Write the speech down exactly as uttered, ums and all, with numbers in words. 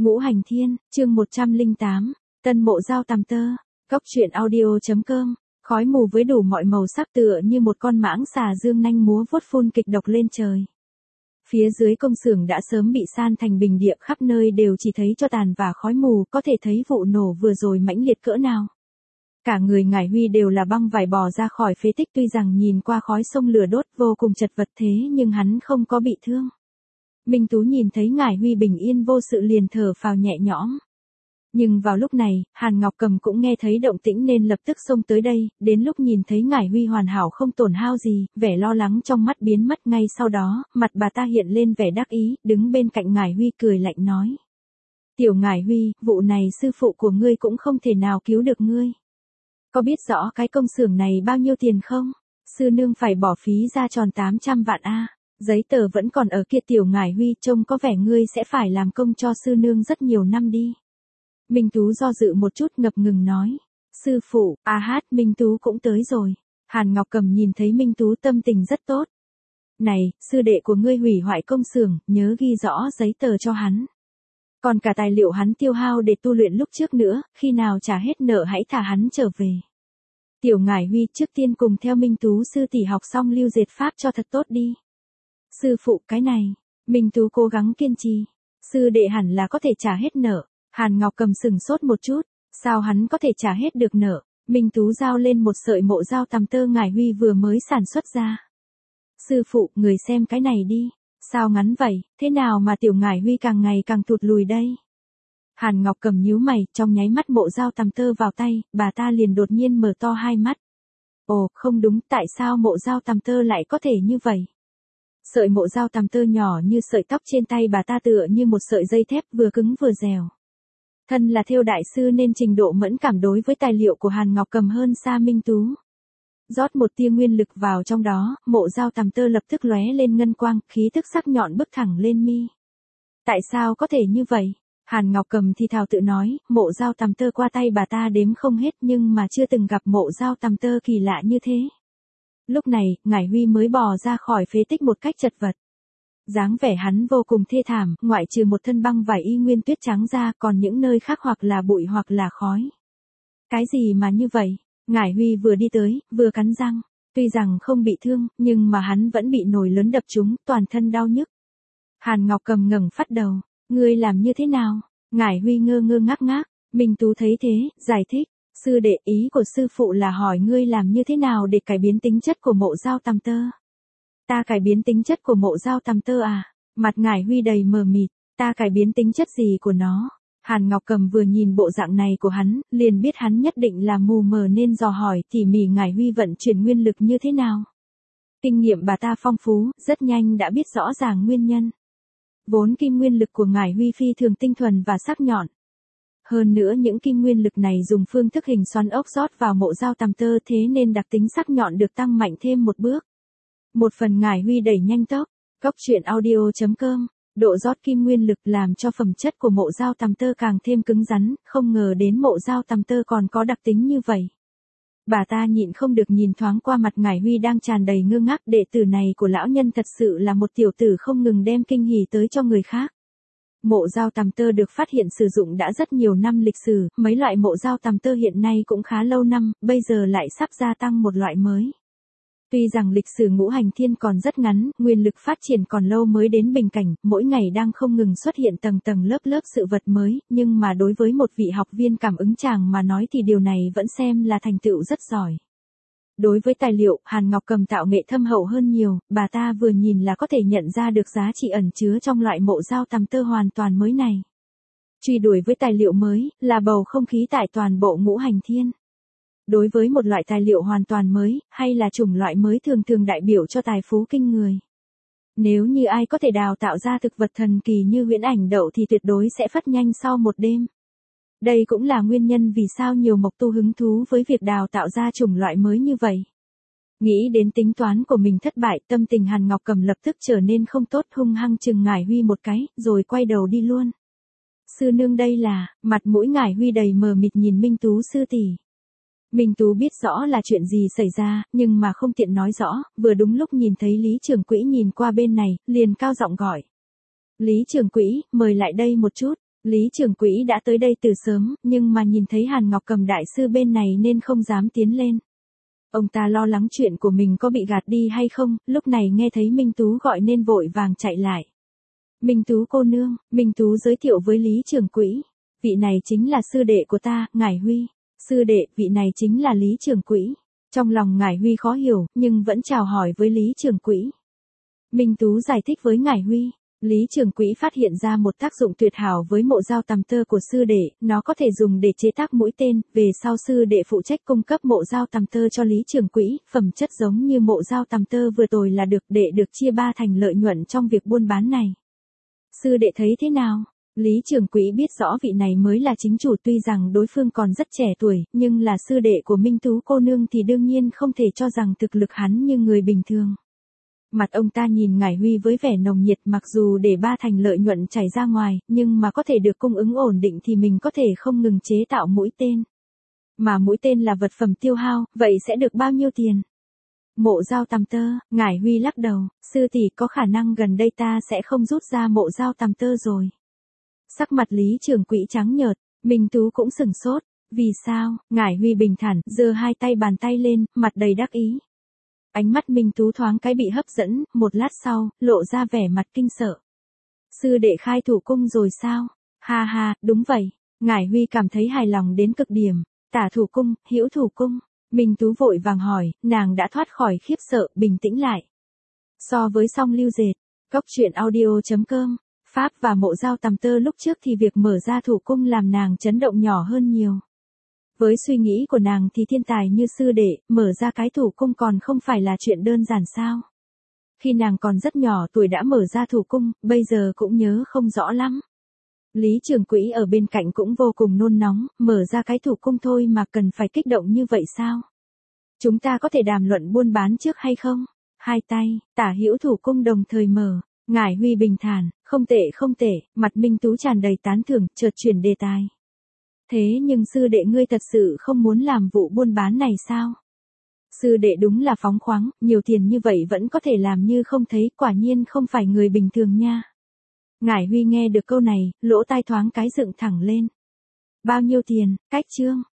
Ngũ Hành Thiên, chương một trăm lẻ tám, Tân Mộ Giao Tằm Tơ, Cốc truyện audio.com, khói mù với đủ mọi màu sắc tựa như một con mãng xà dương nanh múa vuốt phun kịch độc lên trời. Phía dưới công xưởng đã sớm bị san thành bình địa, khắp nơi đều chỉ thấy tro tàn và khói mù, có thể thấy vụ nổ vừa rồi mãnh liệt cỡ nào. Cả người Ngải Huy đều là băng vải bò ra khỏi phế tích, tuy rằng nhìn qua khói sông lửa đốt vô cùng chật vật thế nhưng hắn không có bị thương. Minh Tú nhìn thấy Ngải Huy bình yên vô sự liền thở phào nhẹ nhõm. Nhưng vào lúc này, Hàn Ngọc Cầm cũng nghe thấy động tĩnh nên lập tức xông tới đây, đến lúc nhìn thấy Ngải Huy hoàn hảo không tổn hao gì, vẻ lo lắng trong mắt biến mất ngay sau đó, mặt bà ta hiện lên vẻ đắc ý, đứng bên cạnh Ngải Huy cười lạnh nói. Tiểu Ngải Huy, vụ này sư phụ của ngươi cũng không thể nào cứu được ngươi. Có biết rõ cái công xưởng này bao nhiêu tiền không? Sư nương phải bỏ phí ra tròn tám trăm vạn a. Giấy tờ vẫn còn ở kia. Tiểu Ngải Huy, trông có vẻ ngươi sẽ phải làm công cho sư nương rất nhiều năm đi. Minh Tú do dự một chút ngập ngừng nói. Sư phụ, a hát, Minh Tú cũng tới rồi. Hàn Ngọc Cầm nhìn thấy Minh Tú tâm tình rất tốt. Này, sư đệ của ngươi hủy hoại công xưởng, nhớ ghi rõ giấy tờ cho hắn. Còn cả tài liệu hắn tiêu hao để tu luyện lúc trước nữa, khi nào trả hết nợ hãy thả hắn trở về. Tiểu Ngải Huy, trước tiên cùng theo Minh Tú sư tỷ học xong lưu dệt pháp cho thật tốt đi. Sư phụ, cái này, Minh Tú cố gắng kiên trì. Sư đệ hẳn là có thể trả hết nợ. Hàn Ngọc Cầm sừng sốt một chút, sao hắn có thể trả hết được nợ? Minh Tú giao lên một sợi mộ dao tằm tơ Ngải Huy vừa mới sản xuất ra. Sư phụ, người xem cái này đi. Sao ngắn vậy, thế nào mà tiểu Ngải Huy càng ngày càng tụt lùi đây? Hàn Ngọc Cầm nhíu mày, trong nháy mắt mộ dao tằm tơ vào tay, bà ta liền đột nhiên mở to hai mắt. Ồ, không đúng, tại sao mộ dao tằm tơ lại có thể như vậy? Sợi mộ dao tằm tơ nhỏ như sợi tóc trên tay bà ta tựa như một sợi dây thép vừa cứng vừa dẻo. Thân là thêu đại sư nên trình độ mẫn cảm đối với tài liệu của Hàn Ngọc Cầm hơn xa Minh Tú. Rót một tia nguyên lực vào trong đó, mộ dao tằm tơ lập tức lóe lên ngân quang, khí tức sắc nhọn bước thẳng lên mi. Tại sao có thể như vậy? Hàn Ngọc Cầm thì thào tự nói, mộ dao tằm tơ qua tay bà ta đếm không hết nhưng mà chưa từng gặp mộ dao tằm tơ kỳ lạ như thế. Lúc này, Ngải Huy mới bò ra khỏi phế tích một cách chật vật. Dáng vẻ hắn vô cùng thê thảm, ngoại trừ một thân băng vải y nguyên tuyết trắng ra, còn những nơi khác hoặc là bụi hoặc là khói. Cái gì mà như vậy? Ngải Huy vừa đi tới, vừa cắn răng. Tuy rằng không bị thương, nhưng mà hắn vẫn bị nồi lớn đập trúng, toàn thân đau nhức. Hàn Ngọc Cầm ngẩng phát đầu. Ngươi làm như thế nào? Ngải Huy ngơ ngơ ngác ngác. Minh Tú thấy thế, giải thích. Sư đệ, ý của sư phụ là hỏi ngươi làm như thế nào để cải biến tính chất của mộ dao tằm tơ. Ta cải biến tính chất của mộ dao tằm tơ à? Mặt Ngải Huy đầy mờ mịt. Ta cải biến tính chất gì của nó? Hàn Ngọc Cầm vừa nhìn bộ dạng này của hắn, liền biết hắn nhất định là mù mờ nên dò hỏi tỉ mỉ Ngải Huy vận chuyển nguyên lực như thế nào. Kinh nghiệm bà ta phong phú, rất nhanh đã biết rõ ràng nguyên nhân. Vốn kim nguyên lực của Ngải Huy phi thường tinh thuần và sắc nhọn. Hơn nữa những kim nguyên lực này dùng phương thức hình xoắn ốc rót vào mộ dao tằm tơ, thế nên đặc tính sắc nhọn được tăng mạnh thêm một bước. Một phần Ngải Huy đẩy nhanh tốc, Cốc truyện audio.com, độ rót kim nguyên lực làm cho phẩm chất của mộ dao tằm tơ càng thêm cứng rắn, không ngờ đến mộ dao tằm tơ còn có đặc tính như vậy. Bà ta nhịn không được nhìn thoáng qua mặt Ngải Huy đang tràn đầy ngơ ngác, đệ tử này của lão nhân thật sự là một tiểu tử không ngừng đem kinh hỉ tới cho người khác. Mộ dao tằm tơ được phát hiện sử dụng đã rất nhiều năm lịch sử, mấy loại mộ dao tằm tơ hiện nay cũng khá lâu năm, bây giờ lại sắp gia tăng một loại mới. Tuy rằng lịch sử Ngũ Hành Thiên còn rất ngắn, nguyên lực phát triển còn lâu mới đến bình cảnh, mỗi ngày đang không ngừng xuất hiện tầng tầng lớp lớp sự vật mới, nhưng mà đối với một vị học viên cảm ứng tràng mà nói thì điều này vẫn xem là thành tựu rất giỏi. Đối với tài liệu, Hàn Ngọc Cầm tạo nghệ thâm hậu hơn nhiều, bà ta vừa nhìn là có thể nhận ra được giá trị ẩn chứa trong loại mộ dao tằm tơ hoàn toàn mới này. Truy đuổi với tài liệu mới, là bầu không khí tại toàn bộ Ngũ Hành Thiên. Đối với một loại tài liệu hoàn toàn mới, hay là chủng loại mới thường thường đại biểu cho tài phú kinh người. Nếu như ai có thể đào tạo ra thực vật thần kỳ như huyễn ảnh đậu thì tuyệt đối sẽ phất nhanh sau một đêm. Đây cũng là nguyên nhân vì sao nhiều mộc tu hứng thú với việc đào tạo ra chủng loại mới như vậy. Nghĩ đến tính toán của mình thất bại, tâm tình Hàn Ngọc Cầm lập tức trở nên không tốt, hung hăng chừng Ngải Huy một cái, rồi quay đầu đi luôn. Sư nương đây là, mặt mũi Ngải Huy đầy mờ mịt nhìn Minh Tú sư tỷ. Minh Tú biết rõ là chuyện gì xảy ra, nhưng mà không tiện nói rõ, vừa đúng lúc nhìn thấy Lý Trường Quỹ nhìn qua bên này, liền cao giọng gọi. Lý Trường Quỹ, mời lại đây một chút. Lý Trường Quỹ đã tới đây từ sớm, nhưng mà nhìn thấy Hàn Ngọc Cầm đại sư bên này nên không dám tiến lên. Ông ta lo lắng chuyện của mình có bị gạt đi hay không, lúc này nghe thấy Minh Tú gọi nên vội vàng chạy lại. Minh Tú cô nương, Minh Tú giới thiệu với Lý Trường Quỹ. Vị này chính là sư đệ của ta, Ngải Huy. Sư đệ, vị này chính là Lý Trường Quỹ. Trong lòng Ngải Huy khó hiểu, nhưng vẫn chào hỏi với Lý Trường Quỹ. Minh Tú giải thích với Ngải Huy. Lý Trường Quỹ phát hiện ra một tác dụng tuyệt hảo với mộ dao tằm tơ của sư đệ, nó có thể dùng để chế tác mũi tên, về sau sư đệ phụ trách cung cấp mộ dao tằm tơ cho Lý Trường Quỹ, phẩm chất giống như mộ dao tằm tơ vừa rồi là được, đệ được chia ba thành lợi nhuận trong việc buôn bán này. Sư đệ thấy thế nào? Lý Trường Quỹ biết rõ vị này mới là chính chủ, tuy rằng đối phương còn rất trẻ tuổi, nhưng là sư đệ của Minh Tú cô nương thì đương nhiên không thể cho rằng thực lực hắn như người bình thường. Mặt ông ta nhìn Ngải Huy với vẻ nồng nhiệt, mặc dù để ba thành lợi nhuận chảy ra ngoài, nhưng mà có thể được cung ứng ổn định thì mình có thể không ngừng chế tạo mũi tên. Mà mũi tên là vật phẩm tiêu hao, vậy sẽ được bao nhiêu tiền? Mộ dao tằm tơ, Ngải Huy lắc đầu, sư tỷ có khả năng gần đây ta sẽ không rút ra mộ dao tằm tơ rồi. Sắc mặt Lý Trường Quỹ trắng nhợt, Minh Tú cũng sừng sốt, vì sao? Ngải Huy bình thản, giơ hai tay bàn tay lên, mặt đầy đắc ý. Ánh mắt Minh Tú thoáng cái bị hấp dẫn, một lát sau, lộ ra vẻ mặt kinh sợ. Sư đệ khai thủ cung rồi sao? Ha ha, đúng vậy. Ngải Huy cảm thấy hài lòng đến cực điểm. Tả thủ cung, hữu thủ cung. Minh Tú vội vàng hỏi, nàng đã thoát khỏi khiếp sợ, bình tĩnh lại. So với Song Lưu Dệt, Cốc Truyện Audio chấm com, Pháp và mộ dao tằm tơ lúc trước thì việc mở ra thủ cung làm nàng chấn động nhỏ hơn nhiều. Với suy nghĩ của nàng thì thiên tài như sư đệ, mở ra cái thủ cung còn không phải là chuyện đơn giản sao. Khi nàng còn rất nhỏ tuổi đã mở ra thủ cung, bây giờ cũng nhớ không rõ lắm. Lý Trường Quỹ ở bên cạnh cũng vô cùng nôn nóng, mở ra cái thủ cung thôi mà cần phải kích động như vậy sao? Chúng ta có thể đàm luận buôn bán trước hay không? Hai tay, tả hữu thủ cung đồng thời mở. Ngải Huy bình thản, không tệ không tệ, mặt Minh Tú tràn đầy tán thưởng, chợt chuyển đề tài. Thế nhưng sư đệ ngươi thật sự không muốn làm vụ buôn bán này sao? Sư đệ đúng là phóng khoáng, nhiều tiền như vậy vẫn có thể làm như không thấy, quả nhiên không phải người bình thường nha. Ngải Huy nghe được câu này, lỗ tai thoáng cái dựng thẳng lên. Bao nhiêu tiền, cách chương?